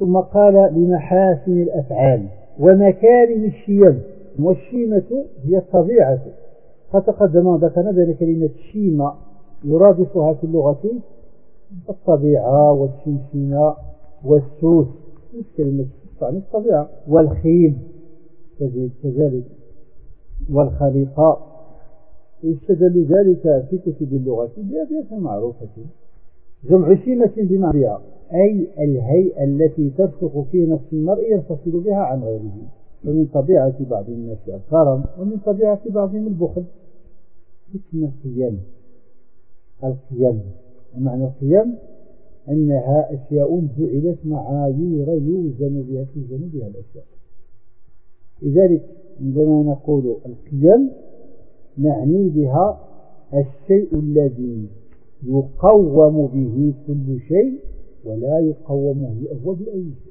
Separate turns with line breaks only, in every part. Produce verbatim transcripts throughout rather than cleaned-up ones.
ثم قال بمحاسن الأفعال ومكارم الشيم. والشيمة هي الطبيعة. فتقدم ذكرنا بأن كلمة شيمة يرادفها في اللغة الطبيعة والشمشنة والسوس، كلمة تعني الطبيعة، والخيل كذلك والخليقة. يستدل ذلك في كتب اللغة بأبيات معروفة. جمع شيمة بمعنى أي الهيئة التي ترسخ في نفس المرء ينفصل بها عن غيره. ومن طبيعة بعض الناس الكرم ومن طبيعة بعضهم البخل. اسم القيم. القيم ومعنى القيم أنها أشياء جعلت معايير يوزن بها توزن بها الأشياء. لذلك عندما نقول القيم نعني بها الشيء الذي يقوم به كل شيء ولا يقوم هو بأي شيء.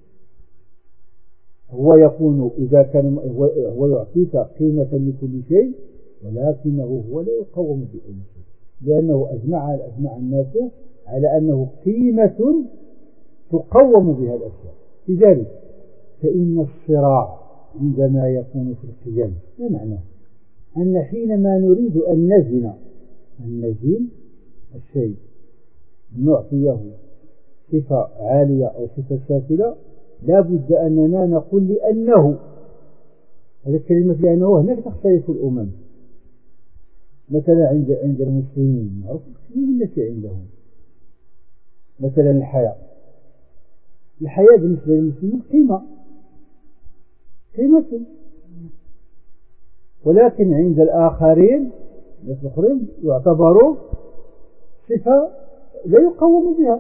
هو يكون إذا كان هو يعطيك قيمة لكل شيء ولكنه هو لا يقوم بأي شيء، لأنه أجمع أجمع الناس على أنه قيمة تقوم بها الأشياء. لذلك فإن الصراع عندما يكون في القيم ما معناه؟ أن حينما نريد أن نزن أن نزن الشيء نعطيه صفة عالية أو صفة سافلة، لا بد أننا نقول لأنه هذه الكلمة لأنه هناك تختلف الأمم. مثلا عند عند المسلمين نعرف القيمة التي عندهم. مثلا الحياة الحياة بالنسبة للمسلمين قيمة قيمة، ولكن عند الآخرين الآخرين يعتبروا صفة لا يقوم بها.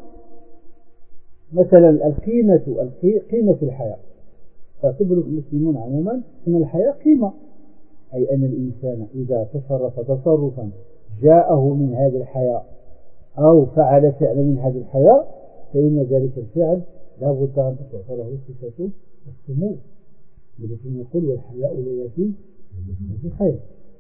مثلا القيمة قيمة الحياة تعتبر المسلمون عموما أن الحياة قيمة، أي أن الإنسان إذا تصرف تصرفا جاءه من هذه الحياة أو فعل فعلا من هذه الحياة فإن ذلك الفعل لا بد أن تعطى له صفة السمو، التي يقول والحياء لا يأتي بخير.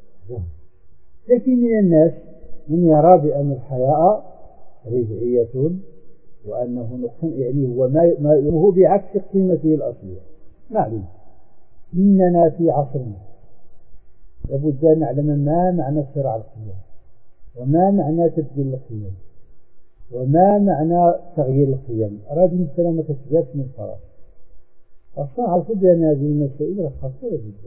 لكن من الناس من يرى بأن الحياء رجعية وأنه نقص، يعني هو ما هو بعكس قيمته الأصلية. نعلم إننا في عصرنا لابد أن نعلم ما معنى صراع القيم وما معنى تبديل القيم وما معنى تغيير القيم. أراد من سلامة تجارة من الفراغ. أصلا عرفوا بأن هذه المسائل خطيرة جدا.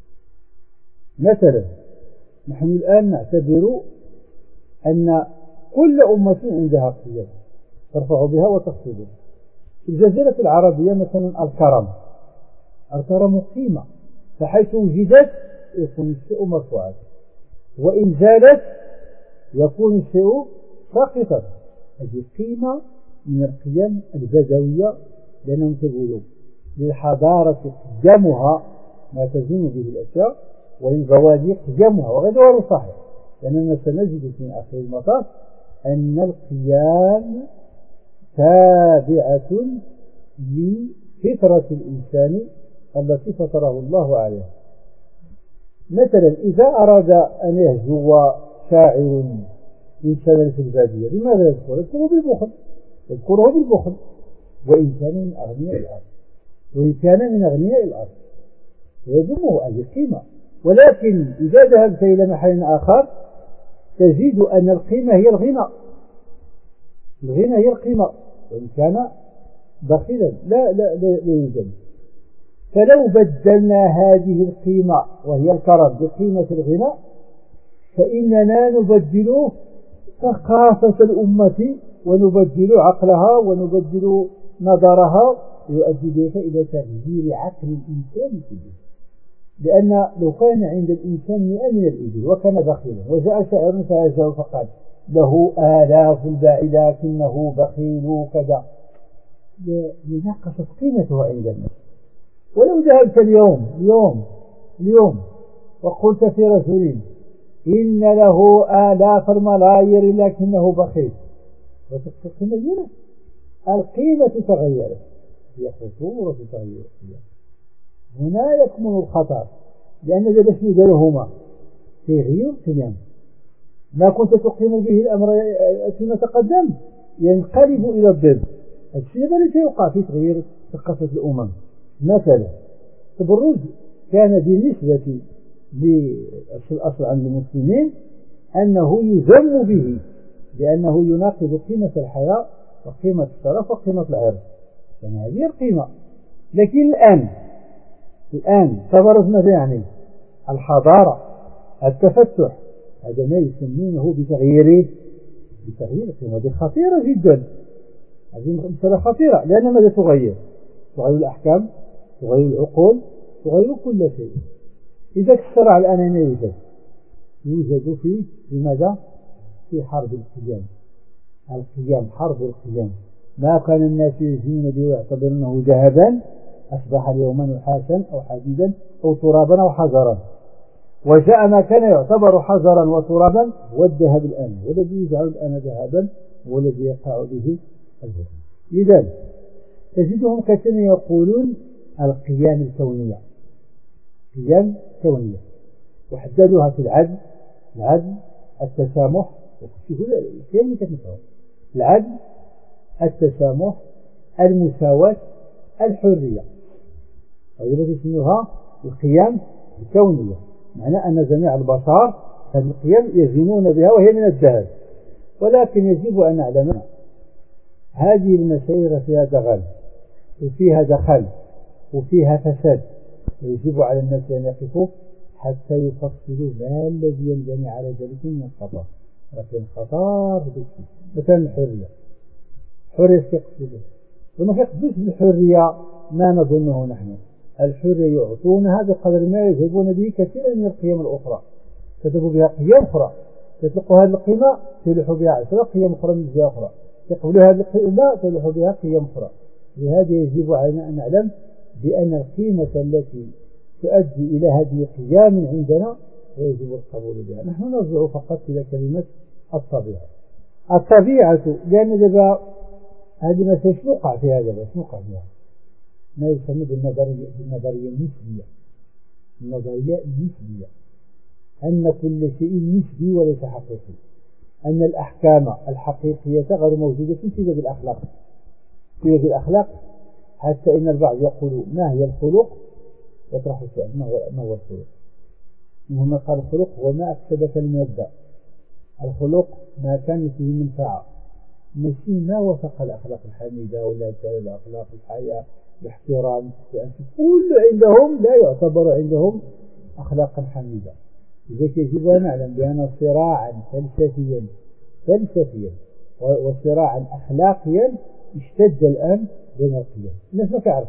مثلا نحن الآن نعتبر أن كل أمة عندها قيم ترفع بها وتخفض بها. في الجزيرة العربية مثلا الكرم الكرم قيمة، فحيث وجدت يكون الشيء مرفوعا وإن زالت يكون الشيء ساقطا. هذه قيمة من القيم البدوية، لأنهم يقولون للحضارة قيمها ما تزين به الأشياء وللبوادي قيمها، وغير صحيح، لأننا سنجد في آخر المطاف أن القيام تابعة لفطرة الإنسان التي فطره الله عليها. مثلا إذا أراد أن يهجو شاعر إنسانا في البادية لماذا يذكر؟ يذكره بالبخل يذكره بالبخل وإن كان من أغنياء الأرض وإن كان من أغنياء الأرض يجبه هذه القيمة. ولكن إذا ذهبت إلى محل آخر تجد أن القيمة هي الغنى الغنى هي القيمة وإن كان بخيلا لا لا لا يوجد. فلو بدلنا هذه القيمة وهي الكرم بقيمة الغنى فإننا نبدل ثقافة الأمة ونبدل عقلها ونبدل نظرها ويؤدي ذلك إلى تغيير عقل الإنسان كله. لأن لو كان عند الإنسان مئة من الإبل وكان بخيلا وجاء شاعر فهزه فقال له آلاف الباعي لكنه بخيل كذا لنقصت قيمته عند الناس. ولو ذهبت اليوم اليوم اليوم وقلت في رجل إن له آلاف الملايير لكنه بخيل القيمة القيمة تغيرت، هي خطورة تغير القيمة. هنا يكمن الخطر، لأن ذلك دلهما تغيير القيم. ما كنت تقيم به الأمر فيما تقدم ينقلب إلى الضد. الشيء الذي سيقع في تغيير ثقافة الأمم. مثلا التبرج كان بالنسبة للأصل عند المسلمين أنه يذم به لأنه يناقض قيمة الحياة وقيمة الشرف وقيمة العرض، يعني هذه القيمة. لكن الآن الآن تبرز ماذا يعني؟ الحضارة، التفتح، هذا ما يسمونه بتغيير بتغيير القيمة. هذه خطيرة جدا، هذه مسألة خطيرة، لأن ماذا تغير؟ تغير الأحكام، تغير العقول، تغير كل شيء. إذا الشرع الآن ما يوجد يوجد في لماذا؟ في حرب القيام. القيام حرب القيام. ما كان الناس يجون به ويعتبرونه ذهبا أصبح اليوم نحاسا أو حديدا أو ترابا أو حجرا، وجاء ما كان يعتبر حجرا وترابا هو الذهب الآن، والذي يجعل الآن ذهبا هو الذي يقع به الذهب. لذلك تجدهم كثيرا يقولون القيام الكونية، قيام كونية، وحددوها في العدل، العدل، التسامح، القيام كتنفعه العدل، التسامح، المساواة، الحرية. هذه التي يسموها القيام الكونية، معنى أن جميع البشر هذه القيم يزنون بها وهي من الذهب. ولكن يجب أن نعلم هذه المسائل فيها دغل وفيها دخل وفيها فساد، ويجب على الناس أن يقفوا حتى يفصلوا ما الذي ينجمع على ذلك من الخطر. لكن الخطر مثلا الحرية، حرية تقصد وما يقصدش بالحرية ما نظنه نحن. الحرية يعطونها بقدر ما يذهبون به كثيرا من القيم الأخرى، كتبوا بها قيم أخرى، تطلقوا هذه القيمة تلوحوا بها عشرة قيم أخرى من جهة أخرى، تقبلوا هذه القيمة تلوحوا بها قيم أخرى. لهذا يجب علينا أن نعلم بأن القيمة التي تؤدي إلى هذه القيم عندنا ويجب القبول بها. نحن نرجع فقط إلى كلمة الطبيعة. الطبيعة لأن دابا هذه ما فيش نوقع فيها، دابا اش نوقع فيها ما يسمى بالنظرية بالنظرية النسبية. النظرية النسبية أن كل شيء نسبي وليس حقيقي، أن الأحكام الحقيقية غير موجودة في باب الأخلاق في باب الأخلاق حتى إن البعض يقول ما هي الخلق؟ يطرح السؤال ما هو ما هو الخلق؟ منهم قال الخلق هو ما أكسبك المادة، الخلق ما كان فيه منفعة، ماشي ما وفق الأخلاق الحميدة ولا الأخلاق الحياة الاحترام، كل عندهم لا يعتبر عندهم أخلاقا حميدة. لذلك يجب أن نعلم بأن صراعا فلسفيا فلسفيا وصراعا أخلاقيا اشتد الآن بين القيم. الناس ما تعرف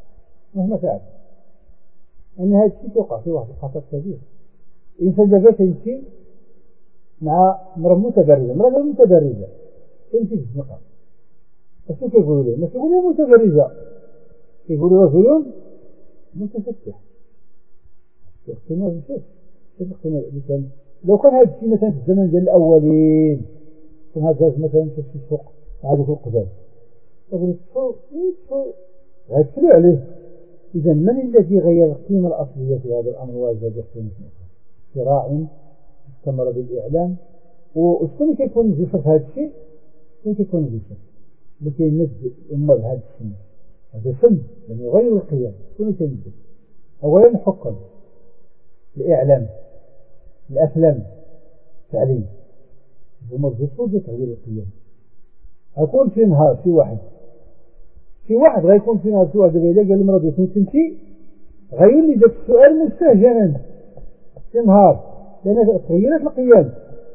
ما تعرف أن هذا الشيء توقع في واحد الخطر كبير. الإنسان دابا تمشي مع مرأة متبرجة، مرأة متبرجة تمشي في الزنقة، اش كيقولوا له؟ ما كيقولوا له متبرجة، كيقولوا رجل متفتح. اختنا بشوف اختنا مثلا لو كان هذا الشيء مثلا في الزمن ديال الأولين كان هذا مثلا في السوق عادوا في القدام يقول شو شو غيتكلوا عليه. إذا من الذي غير القيمة الأصلية في هذا الأمر وزاد قيمة صراع استمر بالإعلام. وشكون كيكون جسر في هذا الشيء؟ شكون كيكون جسر؟ اللي كينزل الأمة بهذا السن، هذا سن لم يغير القيم. شكون كينزل؟ أولا الحكم، الإعلام، الأفلام، التعليم، هما الجسور لتغيير القيم. أكون في نهار في واحد في واحد غيكون في نهار في واحد دابا إلا قال المرض يكون تمشي غيولي داك السؤال مستهجنا في نهار لأن تغيرت القيم.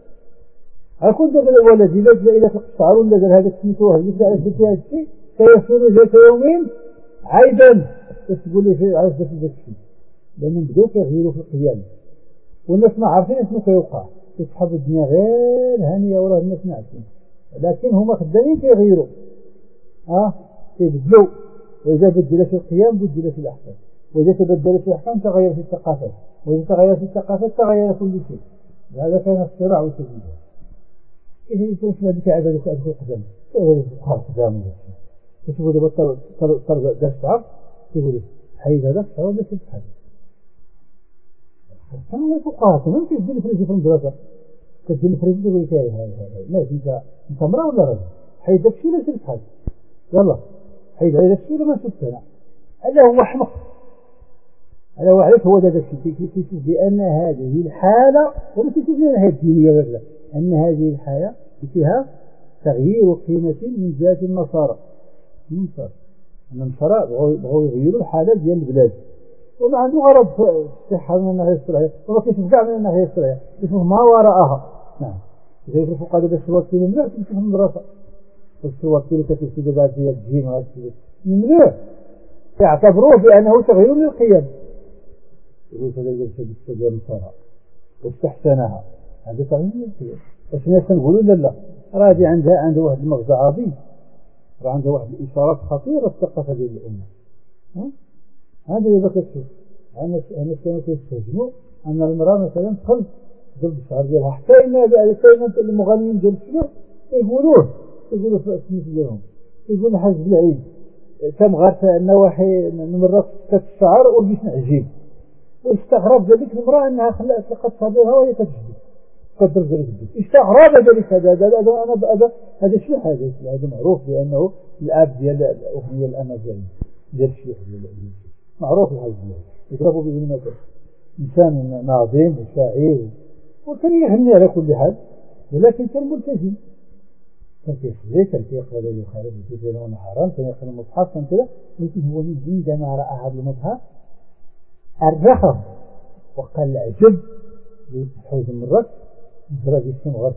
أكون دابا الولد إذا إلى الشعر ولا دار هذاك سميتو هذيك على في هذا الشيء سيصير ذات يومين عيبا تقول لي في عرفت في ذاك الشيء، لأنهم بداو كيغيروا في القيم والناس ما عارفين شنو كيوقع، كيسحبوا الدنيا غير هانية وراه الناس ما عارفين، لكن هما خدامين كيغيروا اه كيبدلوا. وإذا بدلت القيم بدلت الأحكام، وإذا تبدلت الأحكام تغيرت الثقافات، وإذا تغيرت الثقافات تغير كل شيء. هذا كان الصراع والتجديد. كيف يكون في هذيك عدد الأشهر القدام كيف يبقى قدام تشوفوا دابا طرق داك الشعر تقول حيد هذا الشعر ولا شد حاجة كانوا الفقهاء كمان كيدير فريزي في المدرسة كدير فريزي تقول لك هاي هاي هاي ماشي انت انت مرأة ولا رجل حيد داك الشيء ولا شد حاجة يلا حيث على نفسه لما تبتنى هذا هو حمق. هذا هو عرف هو هذا الشيء كيشوف بأن هذه الحالة وما تشوف لها الدينية ولا أن هذه الحالة فيها تغيير قيمة من ذات النصارى. النصارى النصارى بغوا يغيروا الحالة ديال البلاد وما عنده غرض في الصحة من الناحية الشرعية وما كيشوف كاع من الناحية الشرعية يشوف ما وراءها. نعم إذا يشوفوا قادة باش الوكيل ممنوع تمشي في المدرسة الوكيل كتمشي دابا فيها الجيم وهذا الشيء ممنوع يعتبروه بأنه تغيير للقيم. يقول هذا الجلسة بالسجارة النصارى واستحسنها هذا تغيير للقيم. باش الناس نقولوا لا لا راه هذه عندها عندها واحد المغزى عظيم راه عندها واحد الإشارات خطيرة في الثقافة ديال الأمة. هذا اللي كتشوف أنا أنا كانوا كيستهجنوا أن المرأة مثلا تخلص ضرب الشعر ديالها حتى إن كاين المغنيين ديال الشباب يقولوه يقولوا في السميت ديالهم يقولوا حاج بالعيد كم غارت النواحي نمرات كت الشعر والجسم عجيب واستغرب ذلك المرأة أنها خلت لقد صابرها وهي كتجبد قدر ذلك استغرب ذلك هذا هذا أنا هذا هذا شيء حادث هذا معروف بأنه الأب ديال الأغنية الأمازيغية ديال الشيخ ديال معروف الحاج ديالو يضربوا به المثل إنسان ناظم وشاعر وكان يغني على كل حال ولكن كان ملتزم كان كيصلي كان كيقرا ليل خارج البيت وانا حرام كان يقرا المصحف كان كذا ولكن هو من عندما راى هذا المصحف الرخص وقال العجب حوز مرات جرى جسم غرس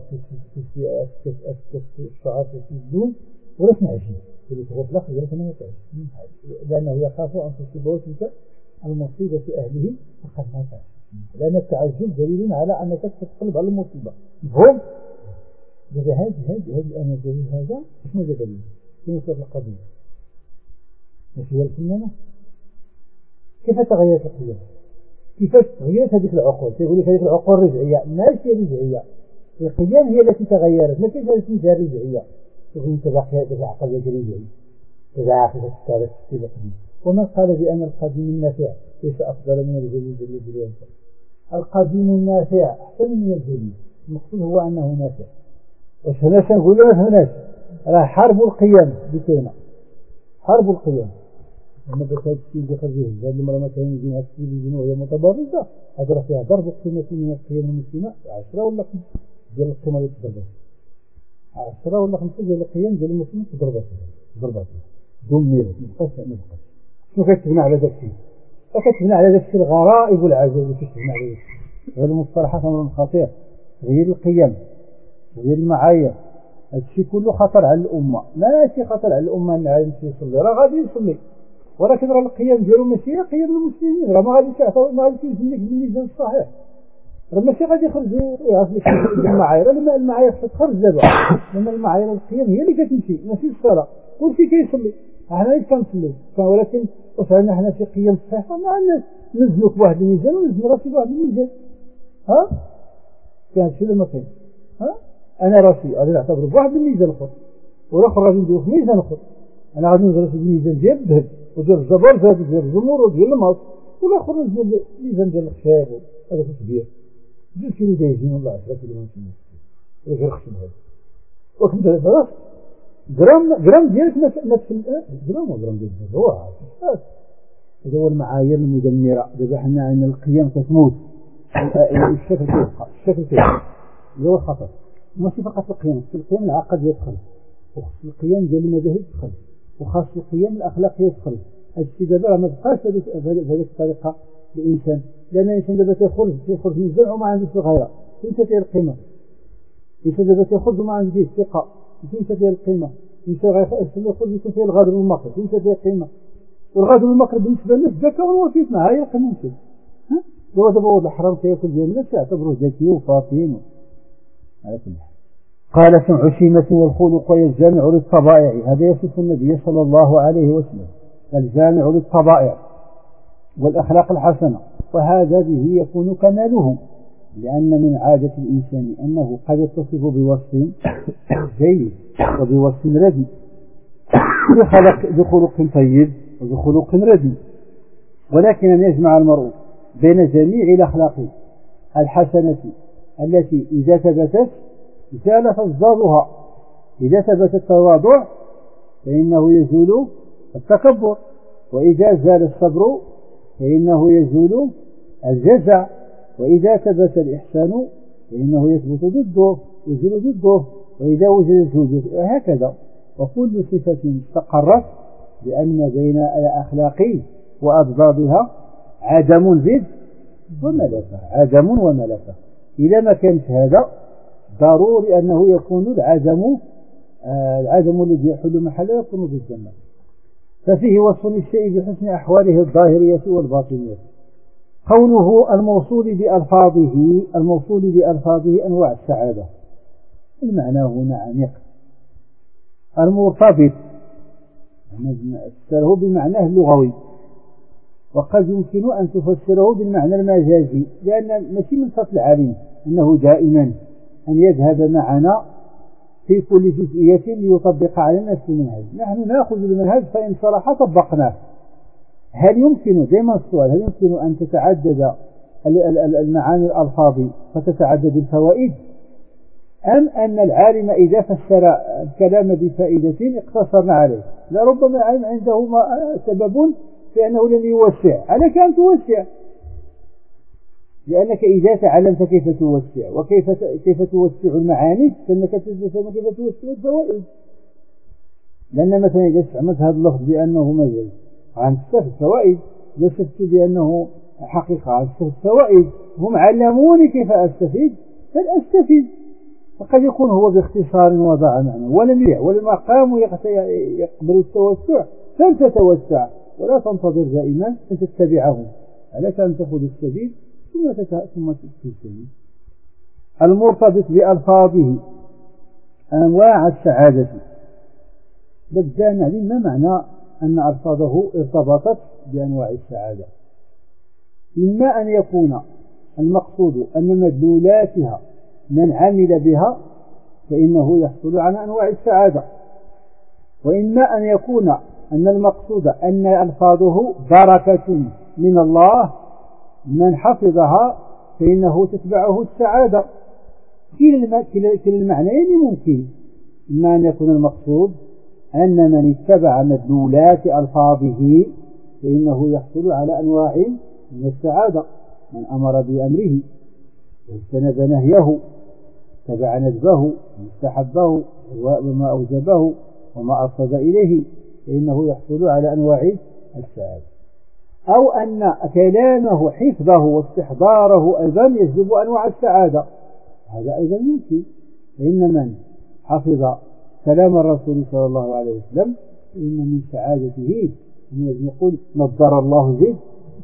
في الشعر في الدون ولا عجيب اللي تغفل خير كما يقول لأنه يخاف أن تصيبه تلك المصيبة في أهله فقد مات لأن التعجب دليل على أنك تتقلب على المصيبة مفهوم؟ هذا هذه هذه هذه أنا دليل هذا اسمه دليل في نصف القضية مش هي الفنانة كيف تغيرت القيم؟ كيف تغيرت هذه العقول؟ يقول لك هذه العقول رجعية ماشي رجعية القيم هي التي تغيرت لكن هذه فيها رجعية يقول أنت باقي هذه العقلية رجعية تدعى في التاريخ في القديم. ومن قال بأن القديم النافع ليس أفضل من الجديد الذي ينفع؟ القديم النافع أحسن من الجديد المقصود هو أنه نافع. واش هنا نقول ما فهمناش راه حرب القيم بكينا حرب القيم لما بدات الشيء خرجيه هذه المرة ما كاين يجينا السيد وهي متبرزة هذا فيها ضرب القيمة من القيم المسلمة عشرة ولا خمسة ديال القيمة اللي تضربت عشرة ولا خمسة ديال القيم ديال المسلمين تضربت ضربت دمرت مبقاش مبقاش شنو كتبنى على ذاك الشيء فكتبنى على ذاك الشيء الغرائب والعجائب اللي كتبنى على ذاك الشيء. هذه المصطلحات امر خطير تغيير القيم تغيير المعايير هذا الشيء كله خطر على الامه ماشي خطر على الامه ان غادي يمشي يصلي راه غادي يصلي ولكن راه القيم ديالو ماشي قيم المسلمين راه ما غاديش يعطيو ما غاديش يسلك بالميزان الصحيح راه ماشي غادي يخرج يعرف لك المعايير لما المعايير تخرج دابا لما المعايير القيم هي اللي كتمشي ماشي الصلاه كلشي كيصلي احنا اللي كنصلي ولكن واش عندنا حنا شي قيم صحيحه ما عندناش نزلوا في واحد الميزان ونزلوا راسي في واحد الميزان ها كان شي لما كاين ها انا راسي غادي نعتبر بواحد الميزان اخر والاخر غادي نديرو في ميزان اخر انا غادي نزل في الميزان ديال الذهب وديال الجبر زاد ديال الجمهور وديال الماس والاخر نزل الميزان ديال الخشب هذا كبير جوج كيلو دايزين ولا عشرة كيلو ماشي غير خصم هذا وكنت هذا جرام جرام ديالك ما تفل جرام وجرام ديال هو هذا هو المعايير المدمره دابا حنا عندنا القيم كتموت الشكل كيبقى الشكل كيبقى اللي هو الخطر ماشي فقط القيم القيم العقد يدخل وخص القيم ديال المذاهب يدخل وخاص القيم الاخلاقيه يدخل هذا الشيء دابا ما بقاش بهذه الطريقه الانسان لان الانسان دابا تيخرج تيخرج من الزرع وما عندوش غيره فين تدير القيمه الانسان دابا تيخرج وما عندوش الثقه فين تدير القيمه انت غيخرج يكون فيه الغدر والمكر فين تدير القيمه والغدر والمكر بالنسبه لنا الزكاه والوفيت معها هي القيمه ها هو دابا الحرام كياكل ديال الناس يعتبروه زكي وفاطين على كل حال. قال سمع شيمة والخلق الجامع للطبائع هذا يصف النبي صلى الله عليه وسلم الجامع للطبائع والأخلاق الحسنة وهذا به يكون كماله لأن من عادة الإنسان أنه قد يتصف بوصف جيد وبوصف ردي بخلق طيب وبخلق ردي ولكن أن يجمع المرء بين جميع الأخلاق الحسنة التي إذا ثبتت زال فازدادها إذا ثبت التواضع فإنه يزول التكبر. وإذا زال الصبر فإنه يزول الجزع، وإذا ثبت الإحسان فإنه يثبت ضده يزول ضده، وإذا وجد الجود وهكذا. وكل صفة استقرت بأن بين الأخلاق وأضدادها عدم ضد وملكة، عدم وملكة. إذا ما كانت هذا ضروري أنه يكون العدم آه العدم الذي يحل محله يكون ضد الملكة. ففيه وصف للشيء بحسن أحواله الظاهرية والباطنية. كونه الموصول بألفاظه الموصول بألفاظه أنواع السعادة. المعنى هنا عميق. المرتبط تفسره بمعناه اللغوي، وقد يمكن أن تفسره بالمعنى المجازي، لأن ماشي من فضل العالم أنه دائما أن يذهب معنا في كل جزئية ليطبق على الناس المنهج. نحن نأخذ المنهج فإن صلح طبقناه. هل يمكن دائما السؤال هل يمكن أن تتعدد المعاني الألفاظ فتتعدد الفوائد، أم أن العالم إذا فسر الكلام بفائدة اقتصرنا عليه؟ لربما العالم عنده سبب في أنه لم يوسع، عليك أن توسع، لأنك إذا تعلمت كيف توسع وكيف كيف توسع المعاني فإنك تتعلم كيف توسع الفوائد. لأن مثلا إذا استعملت هذا اللفظ بأنه مجاز هنستفيد فوائد، إذا استفدت بأنه حقيقة هنستفيد فوائد. هم علموني كيف أستفيد فلأستفيد. فقد يكون هو باختصار وضع معنى ولم يع ولما قاموا يقبلوا التوسع فلتتوسع ولا تنتظر دائما أن تتبعهم، عليك أن تأخذ السبيل ثم ثم تستفيد. المرتبط بألفاظه أنواع السعادة. بدأ نعلم ما معنى أن ألفاظه ارتبطت بأنواع السعادة. إما أن يكون المقصود أن مدلولاتها من عمل بها فإنه يحصل على أنواع السعادة، وإما أن يكون أن المقصود أن ألفاظه بركة من الله من حفظها فإنه تتبعه السعادة. كلا المعنيين ممكن. إما أن يكون المقصود أن من اتبع مدلولات ألفاظه فإنه يحصل على أنواع من السعادة، من أمر بأمره واجتنب نهيه تبع ندبه مستحبه وما أوجبه وما أرشد إليه فإنه يحصل على أنواع السعادة. أو أن كلامه حفظه واستحضاره أيضا يجلب أنواع السعادة، هذا أيضا يمكن. فإن من حفظ كلام الرسول صلى الله عليه وسلم فإن من سعادته أن يقول نضر الله زيد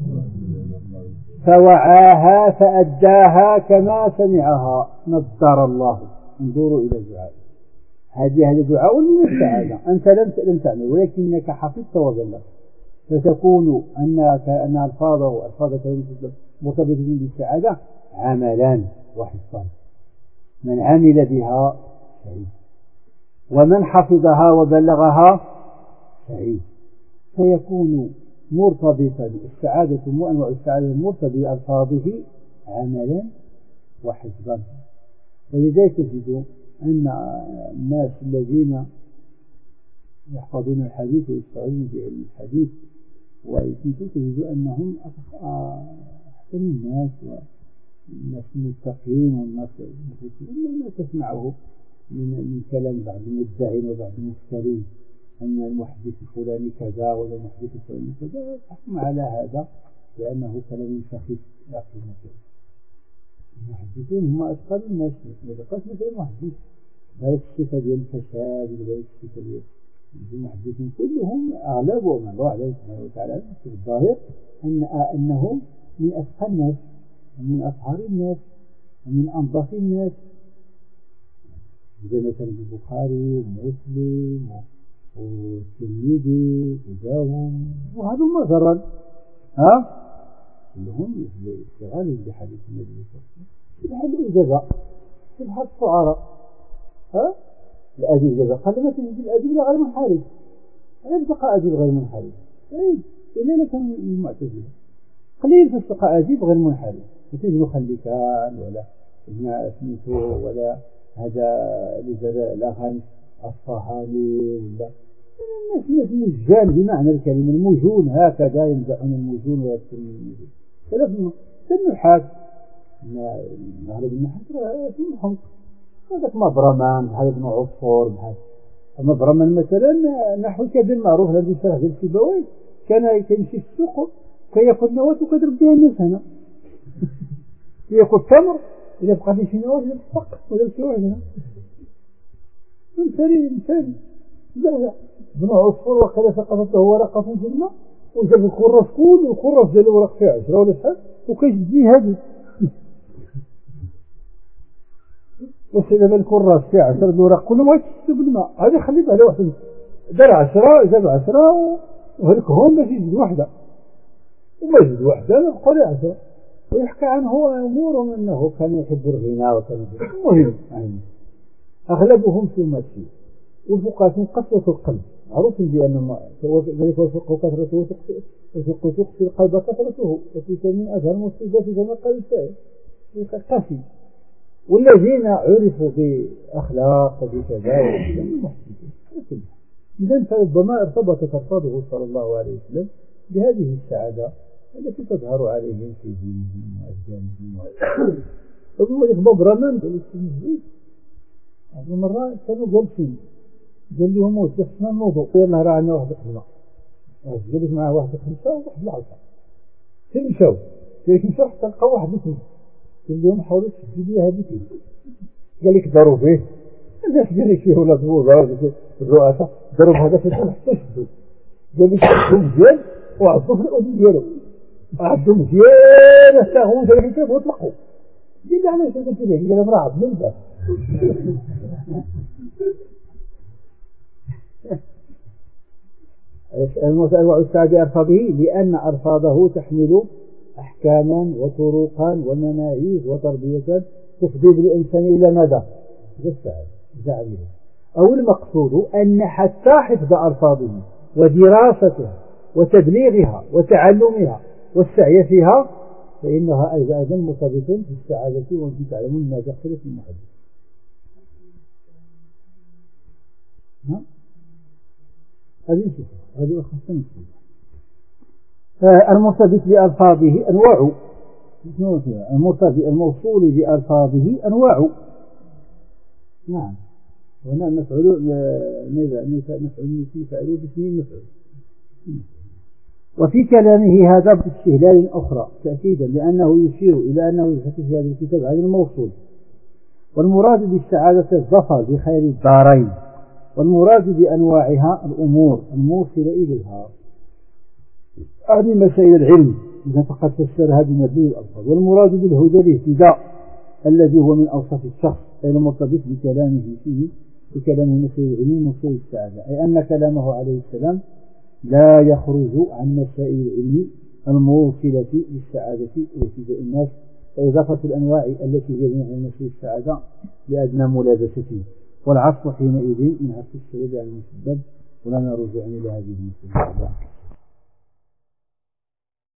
فوعاها فأداها كما سمعها نضر الله. انظروا إلى الدعاء، هذه هذا دعاء من السعادة. أنت لم لم تعمل ولكنك حفظت وبلغت، فتكون أن أن ألفاظه ألفاظ كلمة مرتبطة بالسعادة عملان وحفظان. من عمل بها سعيد، ومن حفظها وبلغها سعيد. فيكون مرتبطا السعادة وأنواع السعادة مرتبطة بألفاظه عملا وحفظا. ولذلك تجد أن الناس الذين يحفظون الحديث ويستعينون بعلم الحديث ويكونوا تجد أنهم أحسن الناس والناس المتقين والناس المخلصين. ما تسمعه من من كلام بعض المدعين وبعض المفترين أن المحدث الفلاني كذا ولا المحدث الفلاني كذا، تحكم على هذا لأنه كلام سخيف لا قيمة له. المحدثون هم أثقل الناس، ما بقاش مثل المحدث لا الصفة ديال الفساد ولا الصفة ديال المحدثين كلهم أغلبهم الله عليه سبحانه وتعالى في الظاهر أن أنهم من أثقل الناس ومن أطهر الناس ومن أنظف الناس، زي مثلا البخاري ومسلم والترمذي وجاهم وهذا مثلا ها كلهم يشتغلون بحديث النبي صلى الله عليه وسلم. الحديث الجزاء في الحد الشعراء ها الأدب الجزاء قال مثلا في الأدب غير منحرف، يبقى أدب غير منحرف. طيب إلينا كان المعتزلة قليل في السقاء أدب غير منحرف، وتجد خليكان ولا ابن سميتو ولا هذا لجلاء الأغاني الصهاني ولا الناس مجان بمعنى الكلمة، المجون هكذا يمدحون المجون ويذكرون المجون. فلازم النحاة نهرب النحاة اسمهم هذاك مبرمان بحال ابن عصفور بحال مبرمان مثلا نحو كذا معروف هذا الشرح ديال السيبوي كان كيمشي في السوق كياكل نوات وكيضرب بها الناس هنا ياكل تمر إذا بقى فيه شي نوات يلصق ولا شي واحد هنا مثالي مثالي ابن عصفور وقال سقطته ورقة في الماء وجاب الكراس كله الكراس ديال الورق فيه عشرة ولا شحال وكيجدي هذه وسيدنا الكراس فيه عشرة الورق كلهم غيتشتوا بالماء هذه خليت على واحد دار عشرة جاب عشرة وهلكهم باش يجد واحدة وما يجد واحدة بقى له عشرة ويحكى عنه أمور أنه كان يحب الغنى وكان المهم يعني أغلبهم في المسجد والفقهاء قسوة القلب معروف بأن ذلك وفقه كثرته وفقه تقسي القلب كثرته وفي من أظهر المصيبات كما قال الشاعر قاسي والذين عرفوا بأخلاق وبكذا إذن فربما ارتبطت ألفاظه صلى الله عليه وسلم بهذه السعادة التي تظهر عليهم في دينهم وأجدادهم فهو يخبب رمان هذه مرة كانوا جالسين قال لهم وتحسنا الموضوع يلا راه عندنا واحد الخدمة جلس معه واحد الخمسة وواحد العشرة تمشوا تمشوا حتى لقوا واحد اثنين قال لهم حاولوا تسجلوا هذيك قال لك ضروا به الناس قال لك فيه ولاد وزراء الرؤساء ضرب هذا في الحل حتى شدوا قال لك عدوا مزيان وعدوا في الأذن ديالو عدوا مزيان حتى هو جاي كيف وطلقوا قال لي علاش قلت ليه قال راه عبد الله المسألة السعادة أرفاضه لأن أرفاضه تحمل أحكاما وطرقا ومناهج وتربية تفضي بالإنسان إلى ماذا؟ السعادة أو المقصود أن حتى حفظ أرفاضه ودراستها وتبليغها وتعلمها والسعي فيها فإنها أيضا مرتبطة بالسعادة وأنتم تعلمون ما دخل في المحدث. هذه هذه أخص المرتبط بألفاظه أنواع المرتبط الموصول بألفاظه أنواع نعم هنا نفعل نفعل نفعل باسم مفعول وفي كلامه هذا باستهلال أخرى تأكيدا لأنه يشير إلى أنه يحدث في هذا الكتاب عن الموصول والمراد بالسعادة الظفر بخير الدارين والمراد بأنواعها الأمور الموصلة إليها هذه مسائل العلم إذا فقد فسرها بمدلول الألفاظ والمراد بالهدى الاهتداء الذي هو من أوصاف الشخص أي مرتبط بكلامه فيه بكلامه مسائل العلم ومسائل السعادة أي أن كلامه عليه السلام لا يخرج عن مسائل العلم الموصلة للسعادة واهتداء الناس وإضافة الأنواع التي هي من مسائل السعادة لأدنى ملابسته والعصر حينئذ من عصر السبب عن المسبب ولا نرجع إلى هذه المسألة.